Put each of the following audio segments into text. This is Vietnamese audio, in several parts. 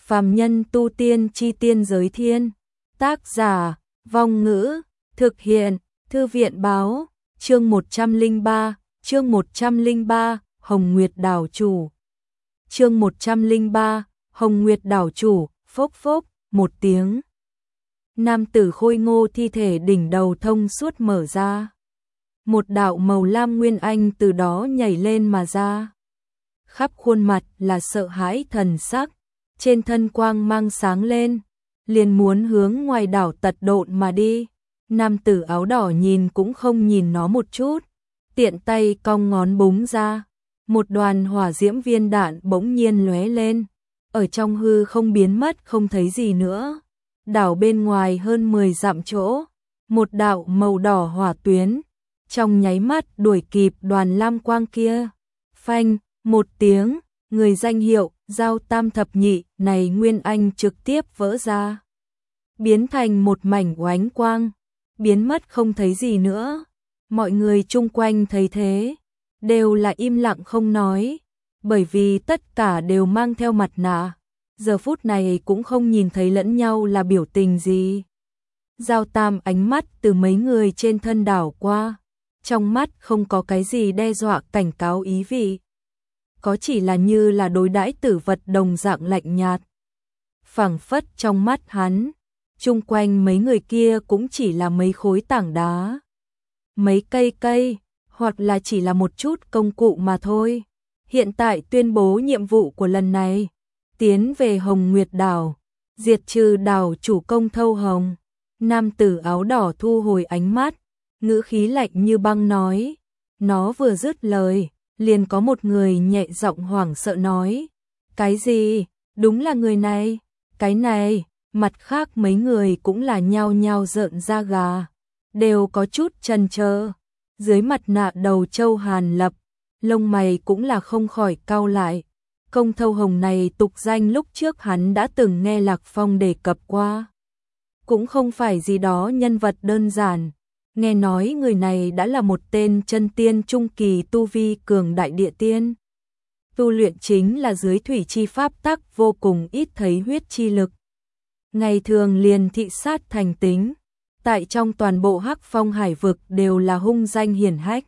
Phàm nhân tu tiên chi tiên giới thiên. Tác giả, Vong Ngữ, thực hiện, Thư viện báo, chương 103, Hồng Nguyệt đảo chủ. Chương 103, Hồng Nguyệt đảo chủ, phốc phốc, một tiếng. Nam tử khôi ngô thi thể đỉnh đầu thông suốt mở ra. Một đạo màu lam nguyên anh từ đó nhảy lên mà ra. Khắp khuôn mặt là sợ hãi thần sắc, trên thân quang mang sáng lên, liền muốn hướng ngoài đảo tật độn mà đi. Nam tử áo đỏ nhìn cũng không nhìn nó một chút, tiện tay cong ngón búng ra, một đoàn hỏa diễm viên đạn bỗng nhiên lóe lên, ở trong hư không biến mất không thấy gì nữa. Đảo bên ngoài hơn 10 dặm chỗ, một đạo màu đỏ hỏa tuyến, trong nháy mắt đuổi kịp đoàn lam quang kia. Phanh, một tiếng, người danh hiệu Giao Tam Thập Nhị này nguyên anh trực tiếp vỡ ra, biến thành một mảnh oánh quang, biến mất không thấy gì nữa. Mọi người chung quanh thấy thế, đều là im lặng không nói, bởi vì tất cả đều mang theo mặt nạ, giờ phút này cũng không nhìn thấy lẫn nhau là biểu tình gì. Giao Tam ánh mắt từ mấy người trên thân đảo qua, trong mắt không có cái gì đe dọa cảnh cáo ý vị, có chỉ là như là đối đãi tử vật đồng dạng lạnh nhạt. Phảng phất trong mắt hắn, chung quanh mấy người kia cũng chỉ là mấy khối tảng đá, mấy cây, hoặc là chỉ là một chút công cụ mà thôi. Hiện tại tuyên bố nhiệm vụ của lần này, tiến về Hồng Nguyệt đảo, diệt trừ đảo chủ Công Thâu Hồng. Nam tử áo đỏ thu hồi ánh mắt, ngữ khí lạnh như băng nói. Nó vừa dứt lời, liền có một người nhẹ giọng hoảng sợ nói. Cái gì? Đúng là người này, cái này. Mặt khác mấy người cũng là nhao nhao rợn da gà, đều có chút chần chờ. Dưới mặt nạ đầu Châu Hàn Lập, lông mày cũng là không khỏi cau lại. Công Thâu Hồng này tục danh lúc trước hắn đã từng nghe Lạc Phong đề cập qua, cũng không phải gì đó nhân vật đơn giản. Nghe nói người này đã là một tên chân tiên trung kỳ tu vi cường đại địa tiên. Tu luyện chính là dưới thủy chi pháp tắc, vô cùng ít thấy huyết chi lực. Ngày thường liền thị sát thành tính, tại trong toàn bộ Hắc Phong hải vực đều là hung danh hiển hách.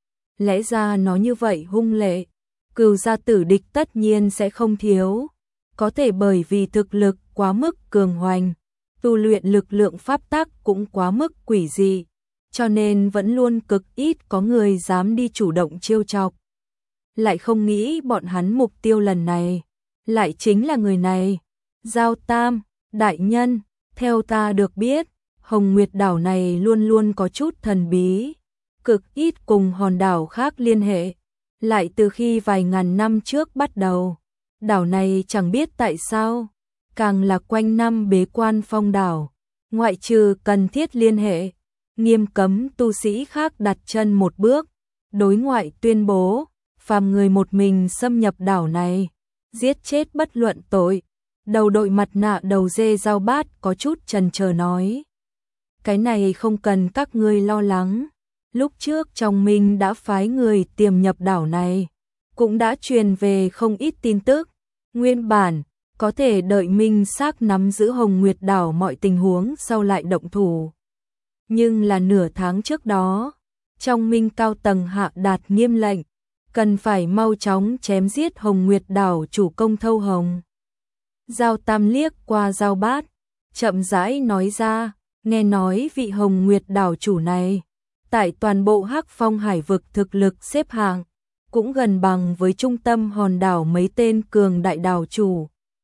Lẽ ra nó như vậy hung lệ, cừu gia tử địch tất nhiên sẽ không thiếu. Có thể bởi vì thực lực quá mức cường hoành, tu luyện lực lượng pháp tắc cũng quá mức quỷ dị, cho nên vẫn luôn cực ít có người dám đi chủ động trêu chọc. Lại không nghĩ bọn hắn mục tiêu lần này lại chính là người này. Giao Tam đại nhân, theo ta được biết, Hồng Nguyệt đảo này luôn luôn có chút thần bí, cực ít cùng hòn đảo khác liên hệ. Lại từ khi vài ngàn năm trước bắt đầu, đảo này chẳng biết tại sao, càng là quanh năm bế quan phong đảo, ngoại trừ cần thiết liên hệ, nghiêm cấm tu sĩ khác đặt chân một bước. Đối ngoại tuyên bố, phàm người một mình xâm nhập đảo này, giết chết bất luận tội. Đầu đội mặt nạ đầu dê Giao Bát có chút chần chờ nói. Cái này không cần các ngươi lo lắng. Lúc trước trong Minh đã phái người tiềm nhập đảo này, cũng đã truyền về không ít tin tức. Nguyên bản, có thể đợi Minh xác nắm giữ Hồng Nguyệt đảo mọi tình huống sau lại động thủ. Nhưng là nửa tháng trước đó, trong Minh cao tầng hạ đạt nghiêm lệnh, cần phải mau chóng chém giết Hồng Nguyệt đảo chủ Công Thâu Hồng. Giao Tam liếc qua Giao Bát, chậm rãi nói ra, nghe nói vị Hồng Nguyệt đảo chủ này, tại toàn bộ Hắc Phong hải vực thực lực xếp hạng, cũng gần bằng với trung tâm hòn đảo mấy tên cường đại đảo chủ.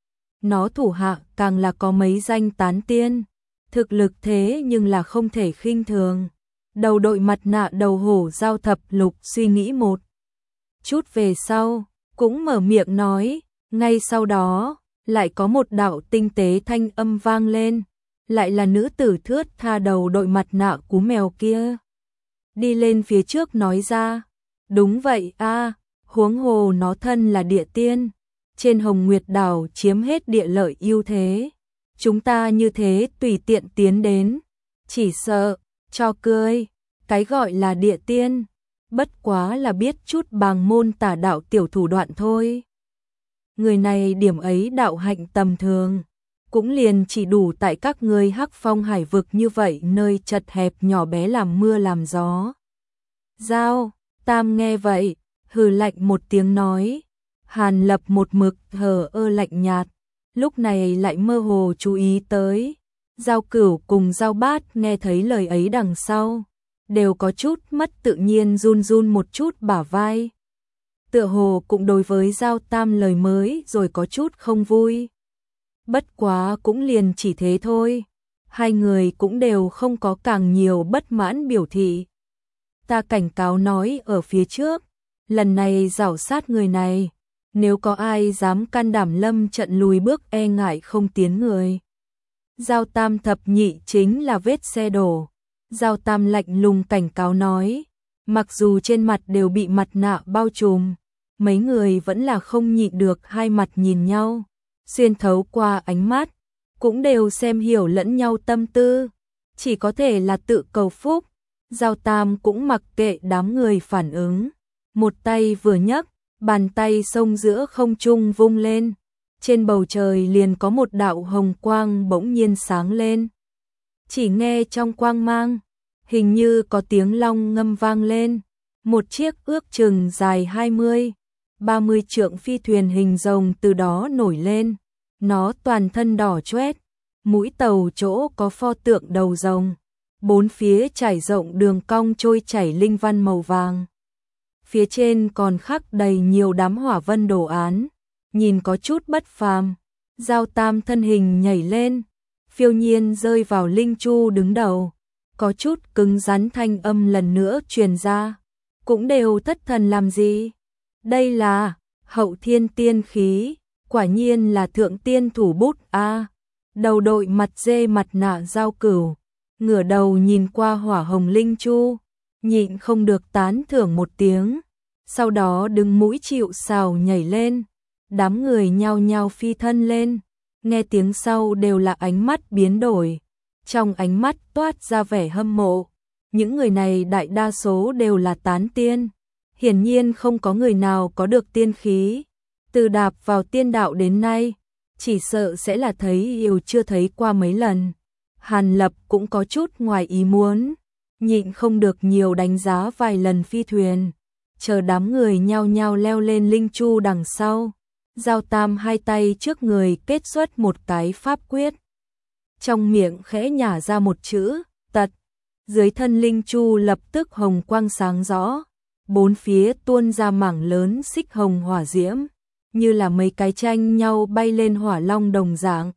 Nó thủ hạ càng là có mấy danh tán tiên, thực lực thế nhưng là không thể khinh thường. Đầu đội mặt nạ đầu hổ Giao Thập Lục suy nghĩ một chút về sau, cũng mở miệng nói. Ngay sau đó, lại có một đạo tinh tế thanh âm vang lên, lại là nữ tử thướt tha đầu đội mặt nạ cú mèo kia. Đi lên phía trước nói ra, đúng vậy a, huống hồ nó thân là địa tiên, trên Hồng Nguyệt đảo chiếm hết địa lợi ưu thế. Chúng ta như thế tùy tiện tiến đến, chỉ sợ, cho cười, cái gọi là địa tiên, bất quá là biết chút bàng môn tà đạo tiểu thủ đoạn thôi. người này điểm ấy đạo hạnh tầm thường, cũng liền chỉ đủ tại các ngươi Hắc Phong hải vực như vậy nơi chật hẹp nhỏ bé làm mưa làm gió. Giao Tam nghe vậy, hừ lạnh một tiếng nói. Hàn Lập một mực thờ ơ lạnh nhạt, lúc này lại mơ hồ chú ý tới. Giao Cửu cùng Giao Bát nghe thấy lời ấy đằng sau, đều có chút mất tự nhiên run run một chút bả vai. Tựa hồ cũng đối với Giao Tam lời mới rồi có chút không vui. Bất quá cũng liền chỉ thế thôi, hai người cũng đều không có càng nhiều bất mãn biểu thị. Ta cảnh cáo nói ở phía trước, lần này giảo sát người này, nếu có ai dám can đảm lâm trận lùi bước e ngại không tiến người. Giao Tam thập nhị chính là vết xe đổ. Giao Tam lạnh lùng cảnh cáo nói, mặc dù trên mặt đều bị mặt nạ bao trùm, mấy người vẫn là không nhịn được hai mặt nhìn nhau, xuyên thấu qua ánh mắt, cũng đều xem hiểu lẫn nhau tâm tư, chỉ có thể là tự cầu phúc. Giao Tam cũng mặc kệ đám người phản ứng, một tay vừa nhấc, bàn tay xông giữa không trung vung lên, trên bầu trời liền có một đạo hồng quang bỗng nhiên sáng lên. Chỉ nghe trong quang mang, hình như có tiếng long ngâm vang lên, một chiếc ước chừng dài 20-30 trượng phi thuyền hình rồng từ đó nổi lên, nó toàn thân đỏ chóét, mũi tàu chỗ có pho tượng đầu rồng, bốn phía trải rộng đường cong trôi chảy linh văn màu vàng. Phía trên còn khắc đầy nhiều đám hỏa vân đồ án, nhìn có chút bất phàm. Giao Tam thân hình nhảy lên, phiêu nhiên rơi vào linh chu đứng đầu, có chút cứng rắn thanh âm lần nữa truyền ra, cũng đều thất thần làm gì? Đây là hậu thiên tiên khí, quả nhiên là thượng tiên thủ bút a. Đầu đội mặt dê mặt nạ Giao Cửu, ngửa đầu nhìn qua hỏa hồng linh chu, nhịn không được tán thưởng một tiếng, sau đó đứng mũi chịu sào nhảy lên, đám người nhao nhao phi thân lên, nghe tiếng sau đều là ánh mắt biến đổi, trong ánh mắt toát ra vẻ hâm mộ, những người này đại đa số đều là tán tiên, hiển nhiên không có người nào có được tiên khí, từ đạp vào tiên đạo đến nay, chỉ sợ sẽ là thấy yêu chưa thấy qua mấy lần. Hàn Lập cũng có chút ngoài ý muốn, nhịn không được nhiều đánh giá vài lần phi thuyền, chờ đám người nhao nhao leo lên linh chu đằng sau. Giao Tam hai tay trước người kết xuất một cái pháp quyết, trong miệng khẽ nhả ra một chữ, tật, dưới thân linh chu lập tức hồng quang sáng rõ, bốn phía tuôn ra mảng lớn xích hồng hỏa diễm, như là mấy cái tranh nhau bay lên hỏa long đồng dạng.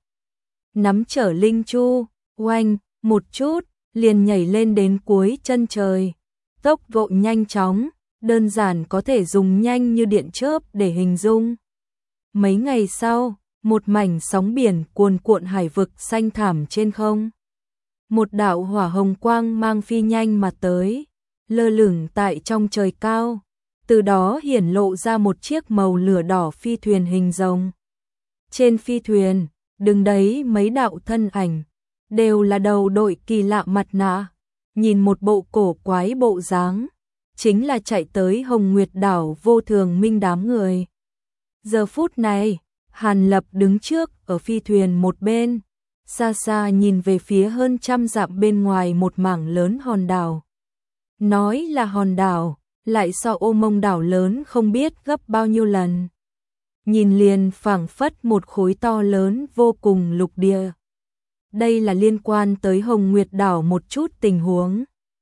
Nắm trở linh chu, oanh, một chút, liền nhảy lên đến cuối chân trời. Tốc độ nhanh chóng, đơn giản có thể dùng nhanh như điện chớp để hình dung. Mấy ngày sau, một mảnh sóng biển cuồn cuộn hải vực xanh thẳm trên không. Một đạo hỏa hồng quang mang phi nhanh mà tới, lơ lửng tại trong trời cao. Từ đó hiển lộ ra một chiếc màu lửa đỏ phi thuyền hình rồng. Trên phi thuyền, đứng đấy mấy đạo thân ảnh, đều là đầu đội kỳ lạ mặt nạ, nhìn một bộ cổ quái bộ dáng, chính là chạy tới Hồng Nguyệt đảo Vô Thường Minh đám người. Giờ phút này, Hàn Lập đứng trước ở phi thuyền một bên, xa xa nhìn về phía hơn trăm dặm bên ngoài một mảng lớn hòn đảo. Nói là hòn đảo, lại so Ô Mông đảo lớn không biết gấp bao nhiêu lần. Nhìn liền phảng phất một khối to lớn vô cùng lục địa. Đây là liên quan tới Hồng Nguyệt đảo một chút tình huống.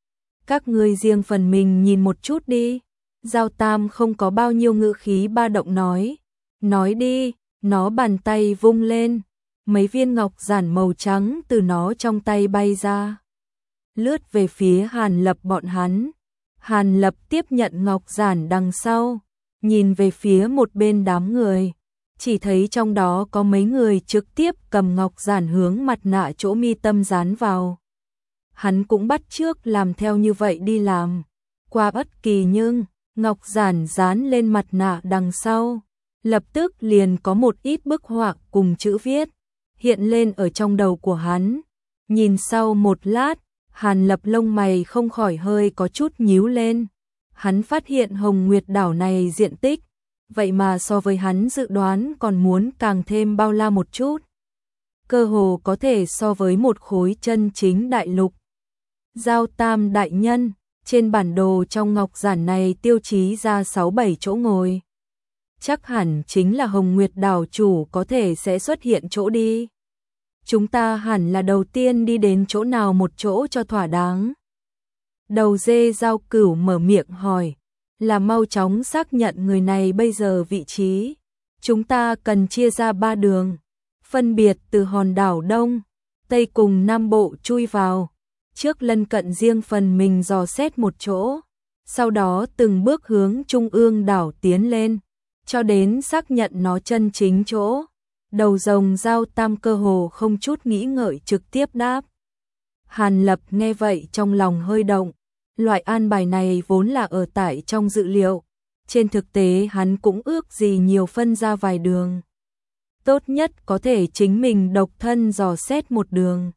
Các ngươi riêng phần mình nhìn một chút đi. Giao Tam không có bao nhiêu ngữ khí ba động nói. Nói đi, nó bàn tay vung lên. Mấy viên ngọc giản màu trắng từ nó trong tay bay ra. Lướt về phía Hàn Lập bọn hắn. Hàn Lập tiếp nhận ngọc giản đằng sau. Nhìn về phía một bên đám người. Chỉ thấy trong đó có mấy người trực tiếp cầm ngọc giản hướng mặt nạ chỗ mi tâm dán vào. Hắn cũng bắt chước làm theo như vậy đi làm. Qua bất kỳ nhưng, ngọc giản dán lên mặt nạ đằng sau. Lập tức liền có một ít bức họa cùng chữ viết. Hiện lên ở trong đầu của hắn. Nhìn sau một lát, Hàn Lập lông mày không khỏi hơi có chút nhíu lên. Hắn phát hiện Hồng Nguyệt đảo này diện tích vậy mà so với hắn dự đoán còn muốn càng thêm bao la một chút. Cơ hồ có thể so với một khối chân chính đại lục. Giao Tam đại nhân, trên bản đồ trong ngọc giản này tiêu chí ra 6-7 chỗ ngồi. Chắc hẳn chính là Hồng Nguyệt đảo chủ có thể sẽ xuất hiện chỗ đi. Chúng ta hẳn là đầu tiên đi đến chỗ nào một chỗ cho thỏa đáng. Đầu dê Giao Cửu mở miệng hỏi, là mau chóng xác nhận người này bây giờ vị trí. Chúng ta cần chia ra 3 đường, phân biệt từ hòn đảo Đông, Tây cùng Nam Bộ chui vào. Trước lân cận riêng phần mình dò xét một chỗ, sau đó từng bước hướng trung ương đảo tiến lên, cho đến xác nhận nó chân chính chỗ. Đầu rồng Giao Tam cơ hồ không chút nghĩ ngợi trực tiếp đáp. Hàn Lập nghe vậy trong lòng hơi động, loại an bài này vốn là ở tại trong dự liệu, trên thực tế hắn cũng ước gì nhiều phân ra vài đường. Tốt nhất có thể chính mình độc thân dò xét một đường.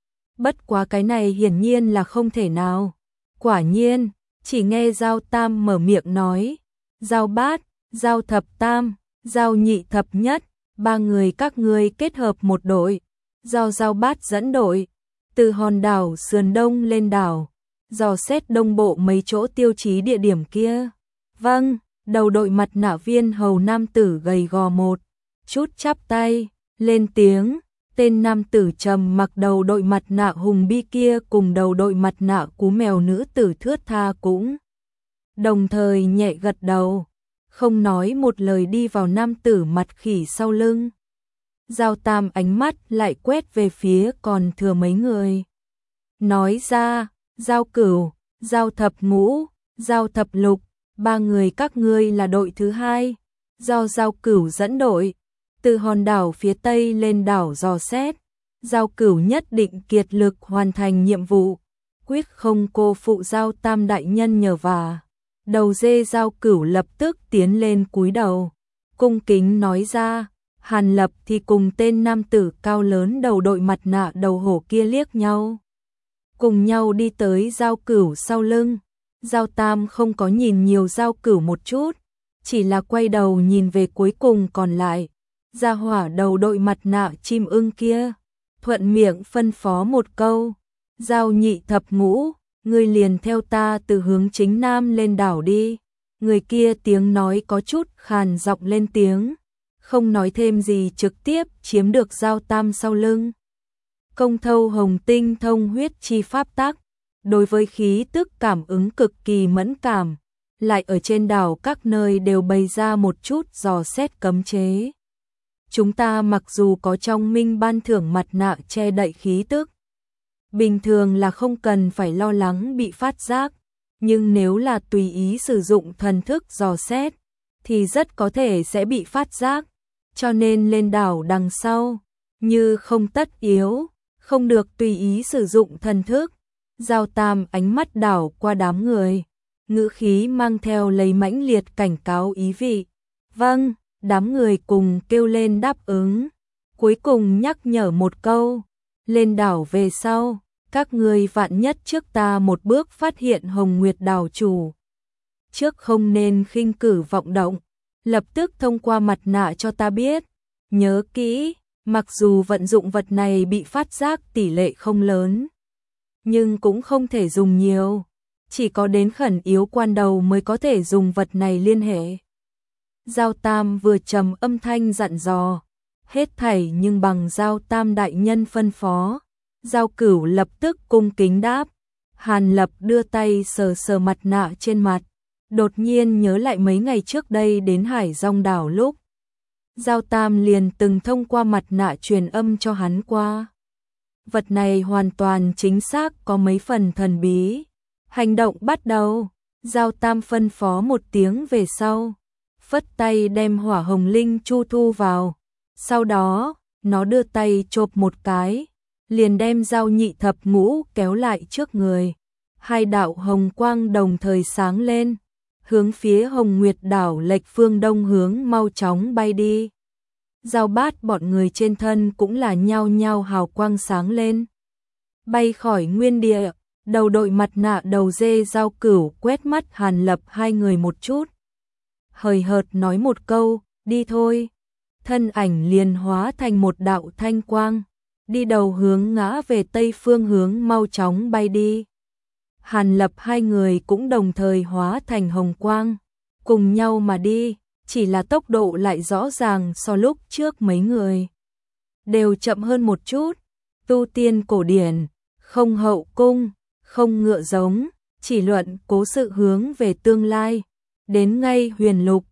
Bất quá cái này hiển nhiên là không thể nào. Quả nhiên, chỉ nghe Giao Tam mở miệng nói, Giao Bát, Giao Thập Tam, Giao Nhị Thập Nhất, 3 người các ngươi kết hợp một đội, do Giao Bát dẫn đội, từ hòn đảo sườn đông lên đảo, dò xét đông bộ mấy chỗ tiêu chí địa điểm kia. Vâng, đầu đội mặt nạ viên hầu nam tử gầy gò một chút chắp tay, lên tiếng. Tên nam tử trầm mặc đầu đội mặt nạ hùng bi kia cùng đầu đội mặt nạ cú mèo nữ tử thướt tha cũng đồng thời nhẹ gật đầu, không nói một lời đi vào nam tử mặt khỉ sau lưng. Giao Tam ánh mắt lại quét về phía còn thừa mấy người. Nói ra, Giao Cửu, Giao Thập Ngũ, Giao Thập Lục, 3 người các ngươi là đội thứ 2, do Giao Cửu dẫn đội. Từ hòn đảo phía Tây lên đảo dò xét, Giao Cửu nhất định kiệt lực hoàn thành nhiệm vụ, quyết không cô phụ Giao Tam đại nhân nhờ vả. Đầu dê Giao Cửu lập tức tiến lên cúi đầu, cung kính nói ra. Hàn Lập thì cùng tên nam tử cao lớn đầu đội mặt nạ đầu hổ kia liếc nhau, cùng nhau đi tới Giao Cửu sau lưng. Giao Tam không có nhìn nhiều Giao Cửu một chút, chỉ là quay đầu nhìn về cuối cùng còn lại gia hỏa đầu đội mặt nạ chim ưng kia, thuận miệng phân phó một câu, Giao Nhị Thập Ngũ, ngươi liền theo ta từ hướng chính nam lên đảo đi. Người kia tiếng nói có chút khàn giọng lên tiếng, không nói thêm gì trực tiếp chiếm được Giao Tam sau lưng. Công thâu hồng tinh thông huyết chi pháp tắc, đối với khí tức cảm ứng cực kỳ mẫn cảm, lại ở trên đảo các nơi đều bày ra một chút dò xét cấm chế. Chúng ta mặc dù có trong minh ban thưởng mặt nạ che đậy khí tức, bình thường là không cần phải lo lắng bị phát giác, nhưng nếu là tùy ý sử dụng thần thức dò xét, thì rất có thể sẽ bị phát giác, cho nên lên đảo đằng sau, như không tất yếu, không được tùy ý sử dụng thần thức. Giao Tam ánh mắt đảo qua đám người, ngữ khí mang theo lấy mãnh liệt cảnh cáo ý vị. Vâng. Đám người cùng kêu lên đáp ứng, cuối cùng nhắc nhở một câu, lên đảo về sau, các ngươi vạn nhất trước ta một bước phát hiện Hồng Nguyệt đảo chủ. Trước không nên khinh cử vọng động, lập tức thông qua mặt nạ cho ta biết. Nhớ kỹ, mặc dù vận dụng vật này bị phát giác tỷ lệ không lớn, nhưng cũng không thể dùng nhiều, chỉ có đến khẩn yếu quan đầu mới có thể dùng vật này liên hệ. Giao Tam vừa trầm âm thanh dặn dò, hết thảy nhưng bằng Giao Tam đại nhân phân phó. Giao Cửu lập tức cung kính đáp. Hàn Lập đưa tay sờ sờ mặt nạ trên mặt, đột nhiên nhớ lại mấy ngày trước đây đến Hải Dong đảo lúc Giao Tam liền từng thông qua mặt nạ truyền âm cho hắn qua. Vật này hoàn toàn chính xác có mấy phần thần bí. Hành động bắt đầu. Giao Tam phân phó một tiếng về sau, phất tay đem hỏa hồng linh chu thu vào. Sau đó, nó đưa tay chộp một cái, liền đem Giao Nhị Thập Ngũ kéo lại trước người. Hai đạo hồng quang đồng thời sáng lên, hướng phía Hồng Nguyệt đảo lệch phương đông hướng mau chóng bay đi. Giao Bát bọn người trên thân cũng là nhao nhao hào quang sáng lên, bay khỏi nguyên địa. Đầu đội mặt nạ đầu dê Giao Cửu quét mắt Hàn Lập hai người một chút, hời hợt nói một câu, đi thôi. Thân ảnh liền hóa thành một đạo thanh quang, đi đầu hướng ngã về tây phương hướng mau chóng bay đi. Hàn Lập hai người cũng đồng thời hóa thành hồng quang, cùng nhau mà đi, chỉ là tốc độ lại rõ ràng so lúc trước mấy người. Đều chậm hơn một chút, tu tiên cổ điển, không hậu cung, không ngựa giống, chỉ luận cố sự hướng về tương lai, đến ngay huyền lục,